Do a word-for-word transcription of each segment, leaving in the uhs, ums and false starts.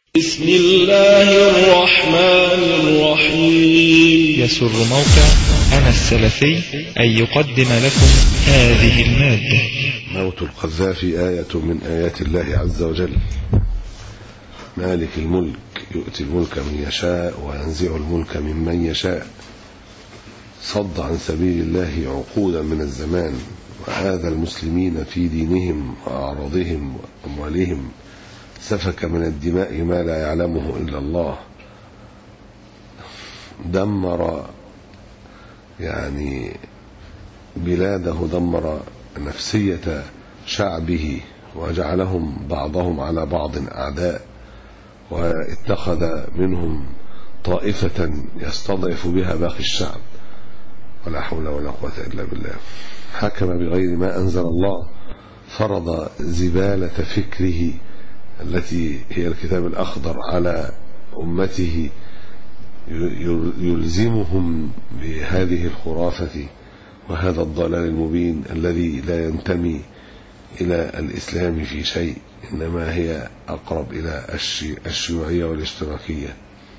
بسم الله الرحمن الرحيم. يسر موقع أنا السلفي أن يقدم لكم هذه المادة. موت القذافي آية من آيات الله عز وجل. مالك الملك يؤتي الملك من يشاء وينزع الملك ممن يشاء. صد عن سبيل الله عقودا من الزمان وآذى المسلمين في دينهم وأعراضهم وأموالهم. سفك من الدماء ما لا يعلمه إلا الله. دمر يعني بلاده، دمر نفسية شعبه وجعلهم بعضهم على بعض أعداء، واتخذ منهم طائفة يستضعف بها باقي الشعب. ولا حول ولا قوة إلا بالله. حكم بغير ما أنزل الله، فرض زبالة فكره التي هي الكتاب الأخضر على أمته، يلزمهم بهذه الخرافة وهذا الضلال المبين الذي لا ينتمي إلى الإسلام في شيء، إنما هي أقرب إلى الشيوعية والاشتراكية.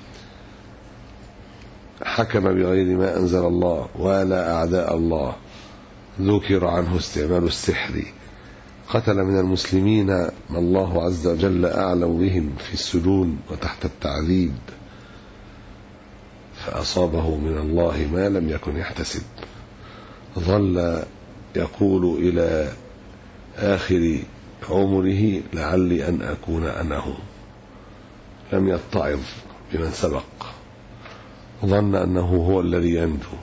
حكم بغير ما أنزل الله ولا أعداء الله. ذكر عنه استعمال السحر. قتل من المسلمين ما الله عز وجل أعلم بهم في السجون وتحت التعذيب، فأصابه من الله ما لم يكن يحتسب. ظل يقول إلى آخر عمره لعلي أن أكون أنا هو. لم يتعظ بمن سبق، ظن أنه هو الذي ينجو.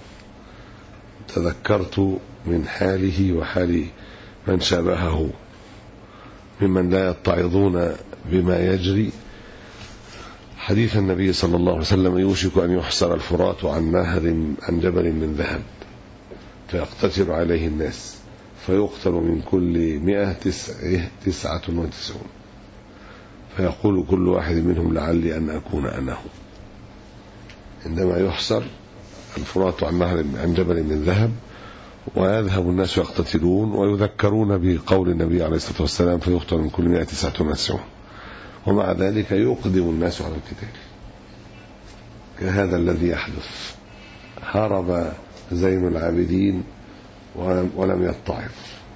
تذكرت من حاله وحال من شابهه ممن لا يتعظون بما يجري حديث النبي صلى الله عليه وسلم: يوشك أن يحسر الفرات عن نهر عن جبل من ذهب فيقتتل عليه الناس فيقتل من كل مئة تسعة وتسعون، فيقول كل واحد منهم لعلي أن أكون أنا هو. عندما يحسر الفرات عن نهر عن جبل من ذهب ويذهب الناس يقتتلون ويذكرون بقول النبي عليه الصلاة والسلام: فيقتل من كل مئة تسعة وتسعون، ومع ذلك يقدم الناس على القتال. كهذا الذي يحدث. هرب زين العابدين ولم يتعظ،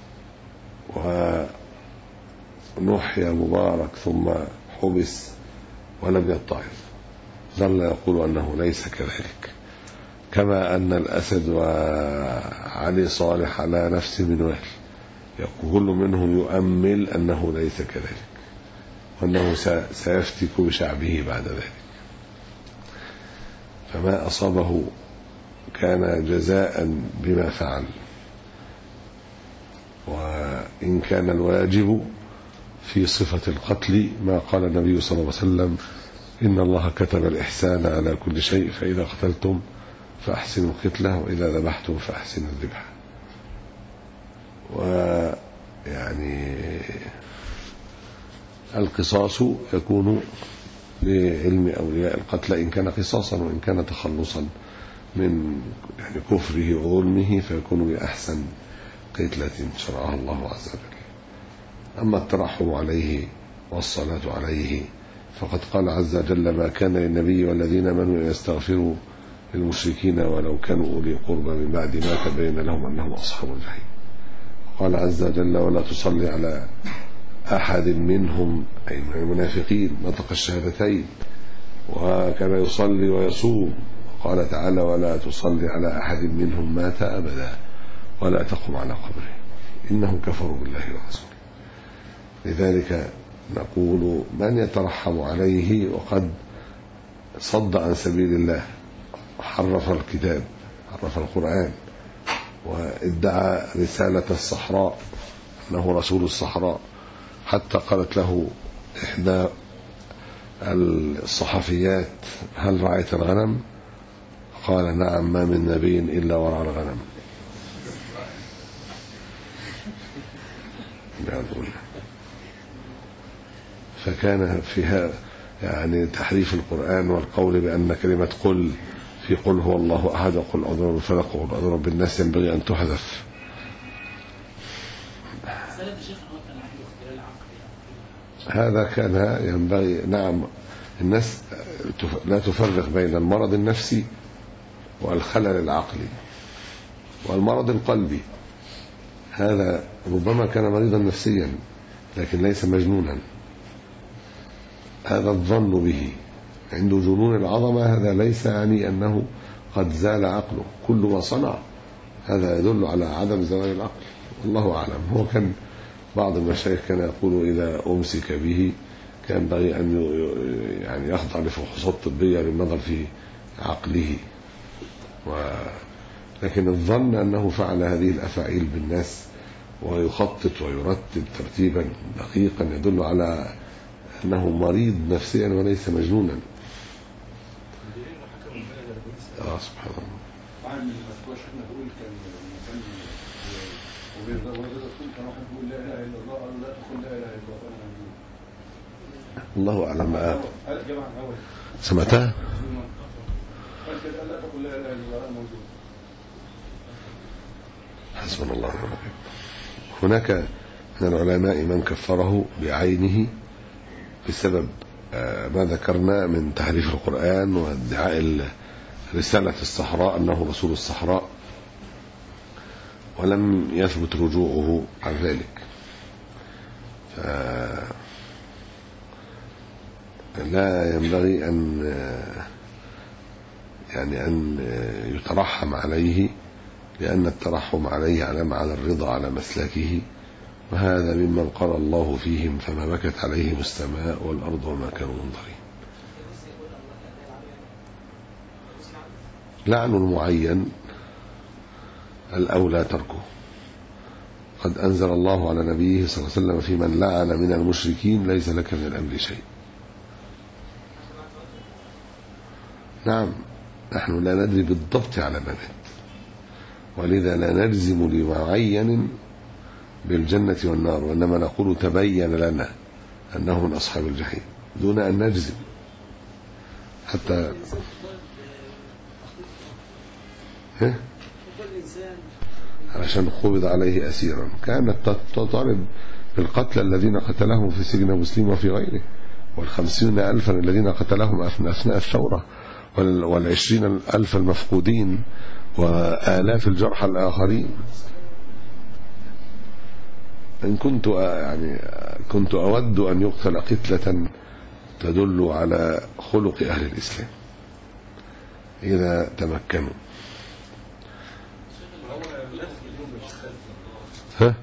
ونحي مبارك ثم حبس ولم يتعظ. ظل يقول أنه ليس كذلك، كما أن الأسد وعلي صالح على نفس منوال، كل منهم يؤمل أنه ليس كذلك، وأنه سيفتك بشعبه بعد ذلك. فما أصابه كان جزاء بما فعل. وإن كان الواجب في صفة القتل ما قال النبي صلى الله عليه وسلم: إن الله كتب الإحسان على كل شيء، فإذا قتلتم فأحسنوا القتلة وإذا ذبحتم فأحسنوا الذبح. ويعني القصاص يكون لعلم أولياء القتل إن كان قصاصا، وإن كان تخلصا من يعني كفره وظلمه فيكون بأحسن قتلة شرعها الله عز وجل. أما الترحم عليه والصلاة عليه فقد قال عز وجل: ما كان للنبي والذين آمنوا أن يستغفروا للمشركين ولو كانوا أولي قربى من بعد ما تبين لهم أنهم أصحاب الجحيم. قال عز وجل: ولا تصلي على أحد منهم، أي من المنافقين، نطق الشهادتين وكان يصلي ويصوم. قال تعالى: ولا تصلي على أحد منهم مات أبدا ولا تقم على قبره إنهم كفروا بالله ورسوله. لذلك نقول: من يترحم عليه وقد صد عن سبيل الله، حرف الكتاب، حرف القرآن، وادعى رسالة الصحراء أنه رسول الصحراء، حتى قالت له إحدى الصحفيات: هل رعيت الغنم؟ قال: نعم، ما من نبي إلا ورعى الغنم. فكان فيها يعني تحريف القرآن والقول بأن كلمة قل في قل هو الله أحد وقل أعوذ برب الفلق وقل أعوذ برب الناس ينبغي أن تحذف. هذا كان ينبغي، نعم، الناس لا تفرق بين المرض النفسي والخلل العقلي والمرض القلبي. هذا ربما كان مريضا نفسيا لكن ليس مجنونا، هذا الظن به عنده جنون العظمة، هذا ليس يعني أنه قد زال عقله. كل ما صنع هذا يدل على عدم زوال العقل، والله أعلم. هو كان بعض المشايخ كان يقول إذا أمسك به كان ينبغي أن يعني يخضع لفحوصات طبية للنظر في عقله، و... لكن الظن أنه فعل هذه الأفاعيل بالناس ويخطط ويرتب ترتيبا دقيقا يدل على أنه مريض نفسيا وليس مجنونا. آه سبحان الله. الله أعلم. آه. سمعتها؟ حسبنا الله ونعم الوكيل. هناك من العلماء من كفره بعينه بسبب ما ذكرنا من تحريف القرآن وادعاء رسالة الصحراء أنه رسول الصحراء، ولم يثبت رجوعه عن ذلك. لا ينبغي أن يعني أن يترحم عليه، لأن الترحم عليه علامة على الرضا على مسلكه، وهذا ممن قال الله فيهم فما بكت عليهم السماء والأرض وما كانوا منظرين. لعن المعين الأولى تركه. قد أنزل الله على نبيه صلى الله عليه وسلم في من لعن من المشركين ليس لك من الأمر شيء. نعم، نحن لا ندري بالضبط على من، ولذا لا نلزم لمعين بالجنة والنار، وإنما نقول تبين لنا أنه من أصحاب الجحيم دون أن نجزم. حتى ها؟ عشان قبض عليه أسيرا، كانت تطالب بالقتل الذين قتلهم في سجن مسلم وفي غيره، والخمسين ألفا الذين قتلهم أثناء الثورة، والعشرين ألف المفقودين، وآلاف الجرحى الآخرين. إن كنت يعني كنت أود أن يقتل قتلة تدل على خلق أهل الإسلام إذا تمكنوا. ها؟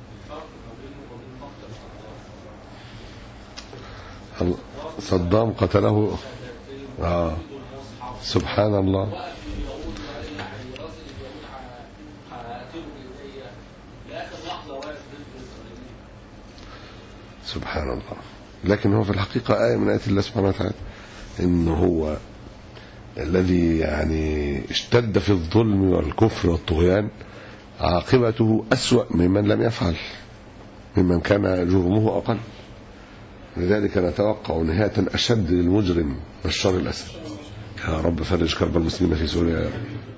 صدام قتله. آه. سبحان الله. سبحان الله. لكن هو في الحقيقة آية من آيات الله سبحانه وتعالى، إنه هو الذي يعني اشتد في الظلم والكفر والطغيان عاقبته أسوأ ممن لم يفعل، ممن كان جرمه أقل. لذلك نتوقع نهاية أشد للمجرم بشار الأسد. يا رب فرج كرب المسلمين في سوريا يا رب.